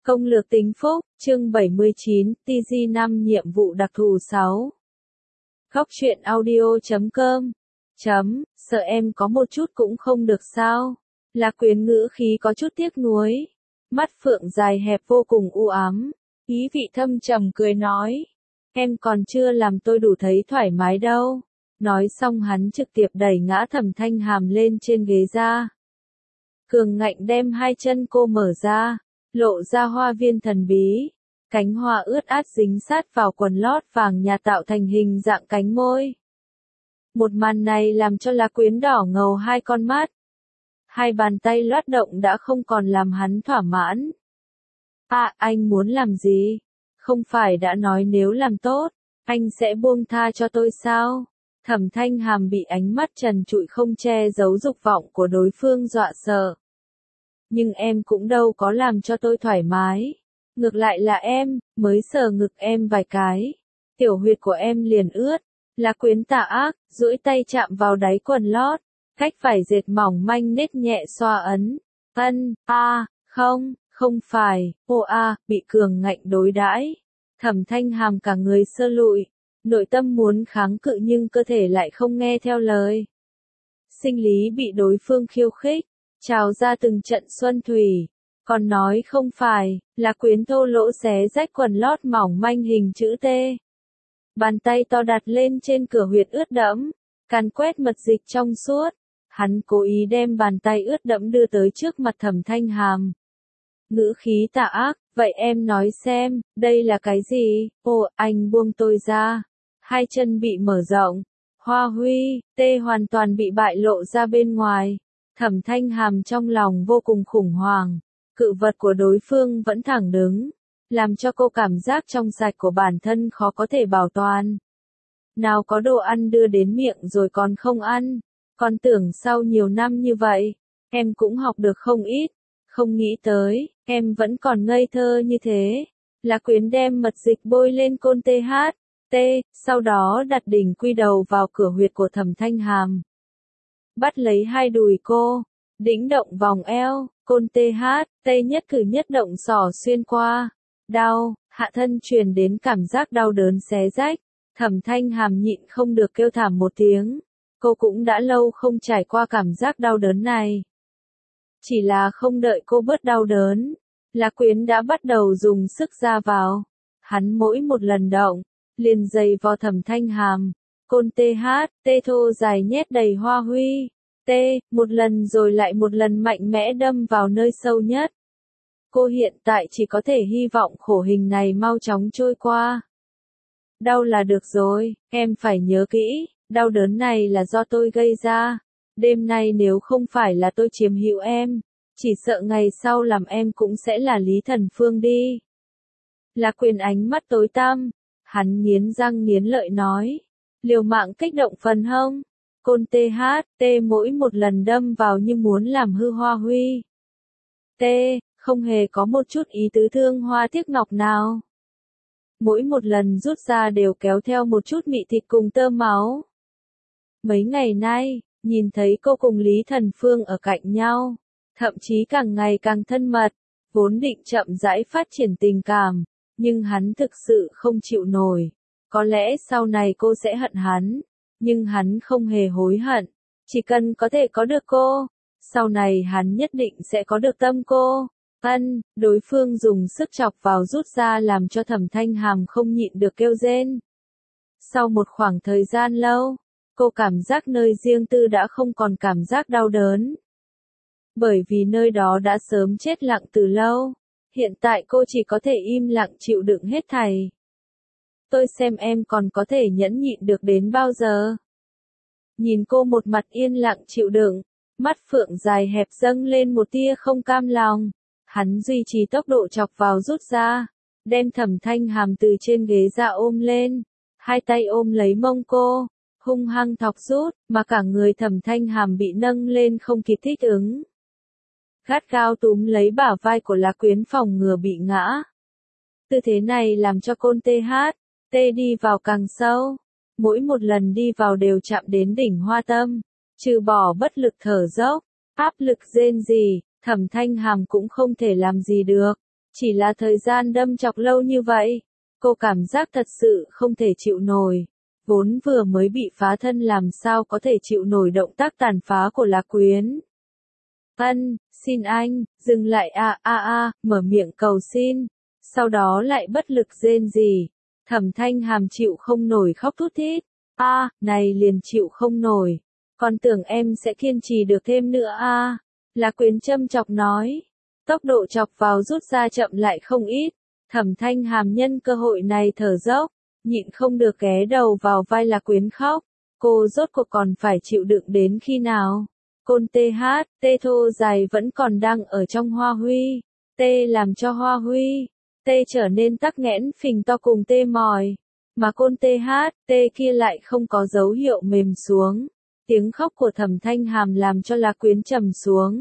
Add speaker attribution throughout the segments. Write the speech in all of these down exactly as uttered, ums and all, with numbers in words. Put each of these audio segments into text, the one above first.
Speaker 1: Công lược tính phúc, chương bảy mươi chín, tê giê năm nhiệm vụ đặc thù sáu. Góc truyện audio chấm com. Chấm, sợ em có một chút cũng không được sao? Lạc Quyến ngữ khí có chút tiếc nuối. Mắt phượng dài hẹp vô cùng u ám. Ý vị thâm trầm cười nói. Em còn chưa làm tôi đủ thấy thoải mái đâu. Nói xong hắn trực tiếp đẩy ngã Thẩm Thanh Hàm lên trên ghế ra. Cường ngạnh đem hai chân cô mở ra, lộ ra hoa viên thần bí. Cánh hoa ướt át dính sát vào quần lót vàng nhà tạo thành hình dạng cánh môi. Một màn này làm cho Lạc Quyến đỏ ngầu hai con mắt. Hai bàn tay loát động đã không còn làm hắn thỏa mãn. À, anh muốn làm gì? Không phải đã nói nếu làm tốt, anh sẽ buông tha cho tôi sao? Thẩm Thanh Hàm bị ánh mắt trần trụi không che giấu dục vọng của đối phương dọa sợ. Nhưng em cũng đâu có làm cho tôi thoải mái. Ngược lại là em, mới sờ ngực em vài cái. Tiểu huyệt của em liền ướt. Lạc Quyến tà ác, duỗi tay chạm vào đáy quần lót. Cách vải dệt mỏng manh nết nhẹ xoa ấn. Ân, a, à, không, không phải, ô a, à, bị cường ngạnh đối đãi. Thẩm Thanh Hàm cả người sơ lụi. Nội tâm muốn kháng cự nhưng cơ thể lại không nghe theo lời. Sinh lý bị đối phương khiêu khích, trào ra từng trận xuân thủy. Còn nói không phải, là Quyến thô lỗ xé rách quần lót mỏng manh hình chữ T. Bàn tay to đặt lên trên cửa huyệt ướt đẫm, càn quét mật dịch trong suốt. Hắn cố ý đem bàn tay ướt đẫm đưa tới trước mặt Thẩm Thanh Hàm. Ngữ khí tà ác, vậy em nói xem, đây là cái gì? Ồ, anh buông tôi ra. Hai chân bị mở rộng. Hoa huy, tê hoàn toàn bị bại lộ ra bên ngoài. Thẩm Thanh Hàm trong lòng vô cùng khủng hoảng. Cự vật của đối phương vẫn thẳng đứng. Làm cho cô cảm giác trong sạch của bản thân khó có thể bảo toàn. Nào có đồ ăn đưa đến miệng rồi còn không ăn. Còn tưởng sau nhiều năm như vậy, em cũng học được không ít. Không nghĩ tới, em vẫn còn ngây thơ như thế. Lạc Quyến đem mật dịch bôi lên côn tê hát. T, sau đó đặt đỉnh quy đầu vào cửa huyệt của Thẩm Thanh Hàm. Bắt lấy hai đùi cô, đĩnh động vòng eo, côn tê hát, tê nhất cử nhất động xỏ xuyên qua. Đau, hạ thân truyền đến cảm giác đau đớn xé rách. Thẩm Thanh Hàm nhịn không được kêu thảm một tiếng. Cô cũng đã lâu không trải qua cảm giác đau đớn này. Chỉ là không đợi cô bớt đau đớn, Lạc Quyến đã bắt đầu dùng sức ra vào. Hắn mỗi một lần động, liền dày vào Thẩm Thanh Hàm. Côn tê hát, tê thô dài nhét đầy hoa huy. Tê, một lần rồi lại một lần mạnh mẽ đâm vào nơi sâu nhất. Cô hiện tại chỉ có thể hy vọng khổ hình này mau chóng trôi qua. Đau là được rồi, em phải nhớ kỹ, đau đớn này là do tôi gây ra. Đêm nay nếu không phải là tôi chiếm hữu em, chỉ sợ ngày sau làm em cũng sẽ là Lý Thần Phương đi. Lạc Quyến ánh mắt tối tăm, hắn nghiến răng nghiến lợi nói, liều mạng kích động phần hông. Côn tê hát, tê mỗi một lần đâm vào như muốn làm hư hoa huy. Tê, không hề có một chút ý tứ thương hoa tiếc ngọc nào. Mỗi một lần rút ra đều kéo theo một chút mị thịt cùng tơ máu. Mấy ngày nay, nhìn thấy cô cùng Lý Thần Phương ở cạnh nhau, thậm chí càng ngày càng thân mật, vốn định chậm rãi phát triển tình cảm, nhưng hắn thực sự không chịu nổi. Có lẽ sau này cô sẽ hận hắn, nhưng hắn không hề hối hận, chỉ cần có thể có được cô, sau này hắn nhất định sẽ có được tâm cô. Ân, đối phương dùng sức chọc vào rút ra làm cho Thẩm Thanh Hàm không nhịn được kêu rên. Sau một khoảng thời gian lâu, cô cảm giác nơi riêng tư đã không còn cảm giác đau đớn. Bởi vì nơi đó đã sớm chết lặng từ lâu, hiện tại cô chỉ có thể im lặng chịu đựng hết thảy. Tôi xem em còn có thể nhẫn nhịn được đến bao giờ. Nhìn cô một mặt yên lặng chịu đựng, mắt phượng dài hẹp dâng lên một tia không cam lòng. Hắn duy trì tốc độ chọc vào rút ra, đem Thẩm Thanh Hàm từ trên ghế ra ôm lên, hai tay ôm lấy mông cô, hung hăng thọc rút, mà cả người Thẩm Thanh Hàm bị nâng lên không kịp thích ứng. Gắt gao túm lấy bả vai của Lạc Quyến phòng ngừa bị ngã. Tư thế này làm cho côn tê hát, tê đi vào càng sâu, mỗi một lần đi vào đều chạm đến đỉnh hoa tâm, trừ bỏ bất lực thở dốc, áp lực rên rỉ. Thẩm Thanh Hàm cũng không thể làm gì được, Chỉ là thời gian đâm chọc lâu như vậy, cô cảm giác thật sự không thể chịu nổi. Vốn vừa mới bị phá thân làm sao có thể chịu nổi động tác tàn phá của Lạc Quyến. Ân, xin anh, dừng lại a a a, mở miệng cầu xin. Sau đó lại bất lực rên rỉ. Thẩm Thanh Hàm chịu không nổi khóc thút thít. A, này liền chịu không nổi. Còn tưởng em sẽ kiên trì được thêm nữa a. Lạc Quyến châm chọc nói. Tốc độ chọc vào rút ra chậm lại không ít. Thẩm Thanh Hàm nhân cơ hội này thở dốc, nhịn không được ghé đầu vào vai Lạc Quyến khóc. Cô rốt cuộc còn phải chịu đựng đến khi nào? Côn tê hát, tê thô dài vẫn còn đang ở trong hoa huy. Tê làm cho hoa huy, tê trở nên tắc nghẽn phình to cùng tê mỏi. Mà côn tê hát, tê kia lại không có dấu hiệu mềm xuống. Tiếng khóc của Thẩm Thanh Hàm làm cho Lạc Quyến trầm xuống.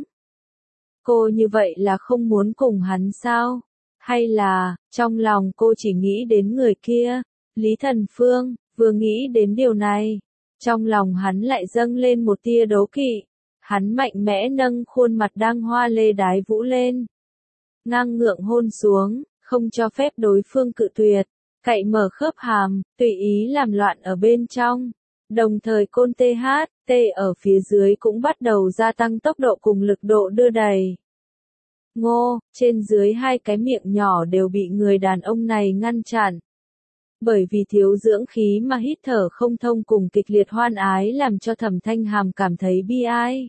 Speaker 1: Cô như vậy là không muốn cùng hắn sao? Hay là, trong lòng cô chỉ nghĩ đến người kia, Lý Thần Phương, vừa nghĩ đến điều này. Trong lòng hắn lại dâng lên một tia đố kỵ. Hắn mạnh mẽ nâng khuôn mặt đang hoa lê đái vũ lên. Ngang ngượng hôn xuống, không cho phép đối phương cự tuyệt. Cậy mở khớp hàm, tùy ý làm loạn ở bên trong. Đồng thời côn tê hát, tê ở phía dưới cũng bắt đầu gia tăng tốc độ cùng lực độ đưa đẩy. Ngô, trên dưới hai cái miệng nhỏ đều bị người đàn ông này ngăn chặn. Bởi vì thiếu dưỡng khí mà hít thở không thông cùng kịch liệt hoan ái làm cho Thẩm Thanh Hàm cảm thấy bi ai.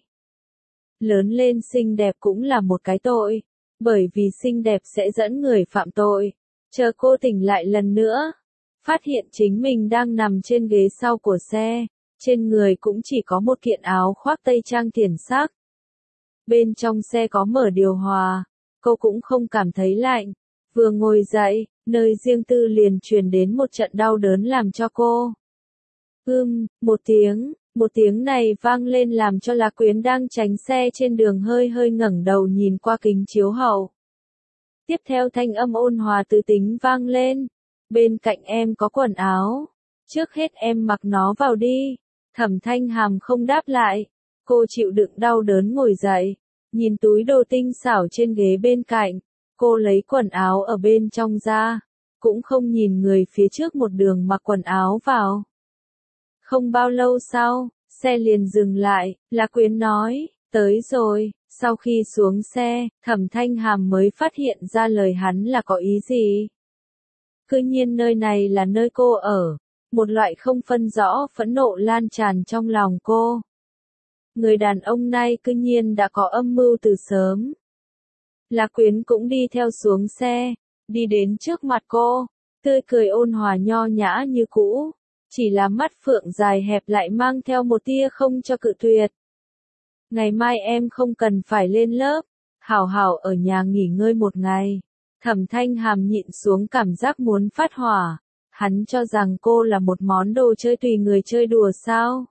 Speaker 1: Lớn lên xinh đẹp cũng là một cái tội, bởi vì xinh đẹp sẽ dẫn người phạm tội. Chờ cô tỉnh lại lần nữa, phát hiện chính mình đang nằm trên ghế sau của xe, trên người cũng chỉ có một kiện áo khoác tây trang thiển sắc. Bên trong xe có mở điều hòa, cô cũng không cảm thấy lạnh. Vừa ngồi dậy, nơi riêng tư liền truyền đến một trận đau đớn làm cho cô. Ưm, một tiếng, một tiếng này vang lên làm cho Lạc Quyến đang tránh xe trên đường hơi hơi ngẩng đầu nhìn qua kính chiếu hậu. Tiếp theo thanh âm ôn hòa từ tính vang lên. Bên cạnh em có quần áo. Trước hết em mặc nó vào đi. Thẩm Thanh Hàm không đáp lại. Cô chịu đựng đau đớn ngồi dậy. Nhìn túi đồ tinh xảo trên ghế bên cạnh. Cô lấy quần áo ở bên trong ra. Cũng không nhìn người phía trước một đường mặc quần áo vào. Không bao lâu sau, xe liền dừng lại. Lạc Quyến nói, tới rồi. Sau khi xuống xe, Thẩm Thanh Hàm mới phát hiện ra lời hắn là có ý gì. Cứ nhiên nơi này là nơi cô ở. Một loại không phân rõ phẫn nộ lan tràn trong lòng cô. Người đàn ông này cứ nhiên đã có âm mưu từ sớm. Lạc Quyến cũng đi theo xuống xe, đi đến trước mặt cô, tươi cười ôn hòa nho nhã như cũ, chỉ là mắt phượng dài hẹp lại mang theo một tia không cho cự tuyệt. Ngày mai em không cần phải lên lớp, hảo hảo ở nhà nghỉ ngơi một ngày. Thẩm Thanh Hàm nhịn xuống cảm giác muốn phát hỏa, hắn cho rằng cô là một món đồ chơi tùy người chơi đùa sao.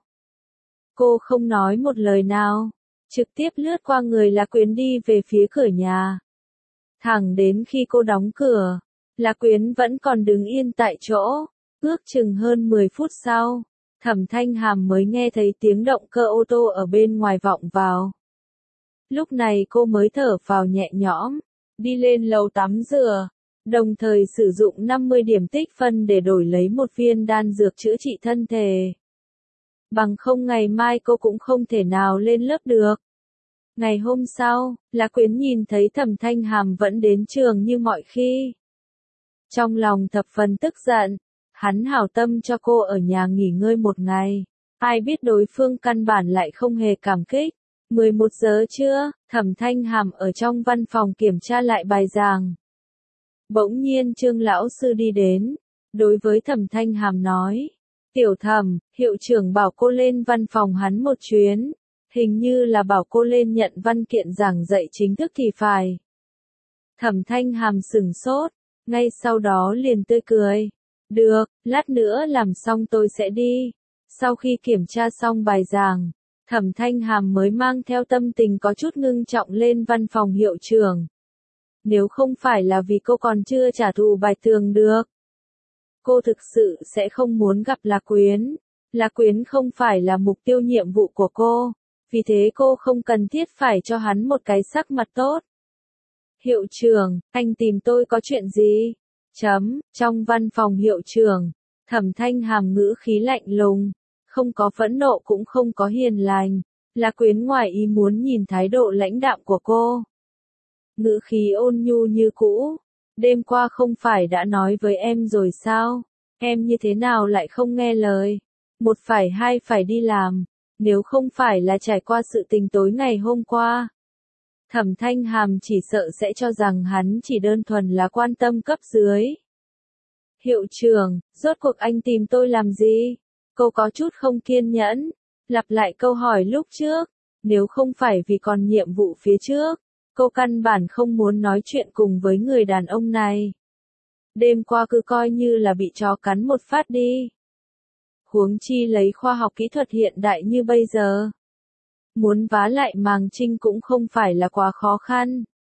Speaker 1: Cô không nói một lời nào, trực tiếp lướt qua người Lạc Quyến đi về phía cửa nhà. Thẳng đến khi cô đóng cửa, Lạc Quyến vẫn còn đứng yên tại chỗ, ước chừng hơn mười phút sau, Thẩm Thanh Hàm mới nghe thấy tiếng động cơ ô tô ở bên ngoài vọng vào. Lúc này cô mới thở phào nhẹ nhõm, đi lên lầu tắm rửa, đồng thời sử dụng năm mươi điểm tích phân để đổi lấy một viên đan dược chữa trị thân thể. Bằng không ngày mai cô cũng không thể nào lên lớp được. Ngày hôm sau, Lạc Quyến nhìn thấy Thẩm Thanh Hàm vẫn đến trường như mọi khi. Trong lòng thập phần tức giận, hắn hảo tâm cho cô ở nhà nghỉ ngơi một ngày. Ai biết đối phương căn bản lại không hề cảm kích. mười một giờ trưa, Thẩm Thanh Hàm ở trong văn phòng kiểm tra lại bài giảng. Bỗng nhiên Trương lão sư đi đến, đối với Thẩm Thanh Hàm nói, tiểu Thẩm, hiệu trưởng bảo cô lên văn phòng hắn một chuyến, hình như là bảo cô lên nhận văn kiện giảng dạy chính thức thì phải. Thẩm Thanh Hàm sửng sốt, ngay sau đó liền tươi cười, được, lát nữa làm xong tôi sẽ đi. Sau khi kiểm tra xong bài giảng, Thẩm Thanh Hàm mới mang theo tâm tình có chút ngưng trọng lên văn phòng hiệu trưởng. Nếu không phải là vì cô còn chưa trả thù bài tường được, cô thực sự sẽ không muốn gặp Lạc Quyến. Lạc Quyến không phải là mục tiêu nhiệm vụ của cô, vì thế cô không cần thiết phải cho hắn một cái sắc mặt tốt. Hiệu trưởng, anh tìm tôi có chuyện gì? Chấm, trong văn phòng hiệu trưởng, Thẩm Thanh Hàm ngữ khí lạnh lùng, không có phẫn nộ cũng không có hiền lành, La Quyến ngoài ý muốn nhìn thái độ lãnh đạm của cô. Ngữ khí ôn nhu như cũ, đêm qua không phải đã nói với em rồi sao? Em như thế nào lại không nghe lời? Một phải hai phải đi làm, nếu không phải là trải qua sự tình tối ngày hôm qua. Thẩm Thanh Hàm chỉ sợ sẽ cho rằng hắn chỉ đơn thuần là quan tâm cấp dưới. Hiệu trưởng, rốt cuộc anh tìm tôi làm gì? Cô có chút không kiên nhẫn, lặp lại câu hỏi lúc trước, nếu không phải vì còn nhiệm vụ phía trước, cô căn bản không muốn nói chuyện cùng với người đàn ông này. Đêm qua cứ coi như là bị chó cắn một phát đi. Huống chi lấy khoa học kỹ thuật hiện đại như bây giờ. Muốn vá lại màng trinh cũng không phải là quá khó khăn.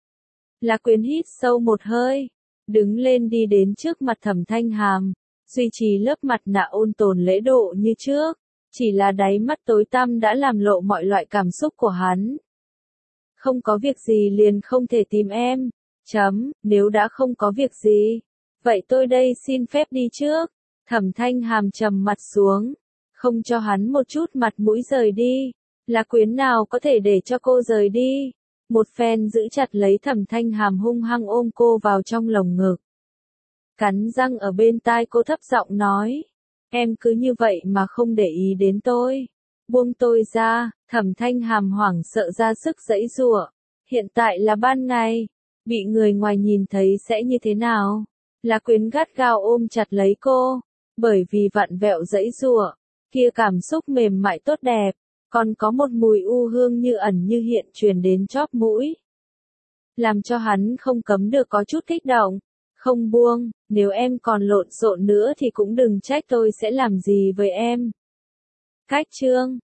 Speaker 1: La Quyến hít sâu một hơi, đứng lên đi đến trước mặt Thẩm Thanh Hàm, duy trì lớp mặt nạ ôn tồn lễ độ như trước, chỉ là đáy mắt tối tăm đã làm lộ mọi loại cảm xúc của hắn. Không có việc gì liền không thể tìm em, chấm, nếu đã không có việc gì, vậy tôi đây xin phép đi trước. Thẩm Thanh Hàm trầm mặt xuống, không cho hắn một chút mặt mũi rời đi. La Quyến nào có thể để cho cô rời đi. Một phen giữ chặt lấy Thẩm Thanh Hàm hung hăng ôm cô vào trong lồng ngực. Cắn răng ở bên tai cô thấp giọng nói. Em cứ như vậy mà không để ý đến tôi. Buông tôi ra. Thẩm Thanh Hàm hoảng sợ ra sức giãy giụa. Hiện tại là ban ngày. Bị người ngoài nhìn thấy sẽ như thế nào? La Quyến gắt gao ôm chặt lấy cô. Bởi vì vặn vẹo giãy giụa, kia cảm xúc mềm mại tốt đẹp, còn có một mùi u hương như ẩn như hiện truyền đến chóp mũi. Làm cho hắn không cấm được có chút kích động. Không buông, nếu em còn lộn xộn nữa thì cũng đừng trách tôi sẽ làm gì với em. Cách chương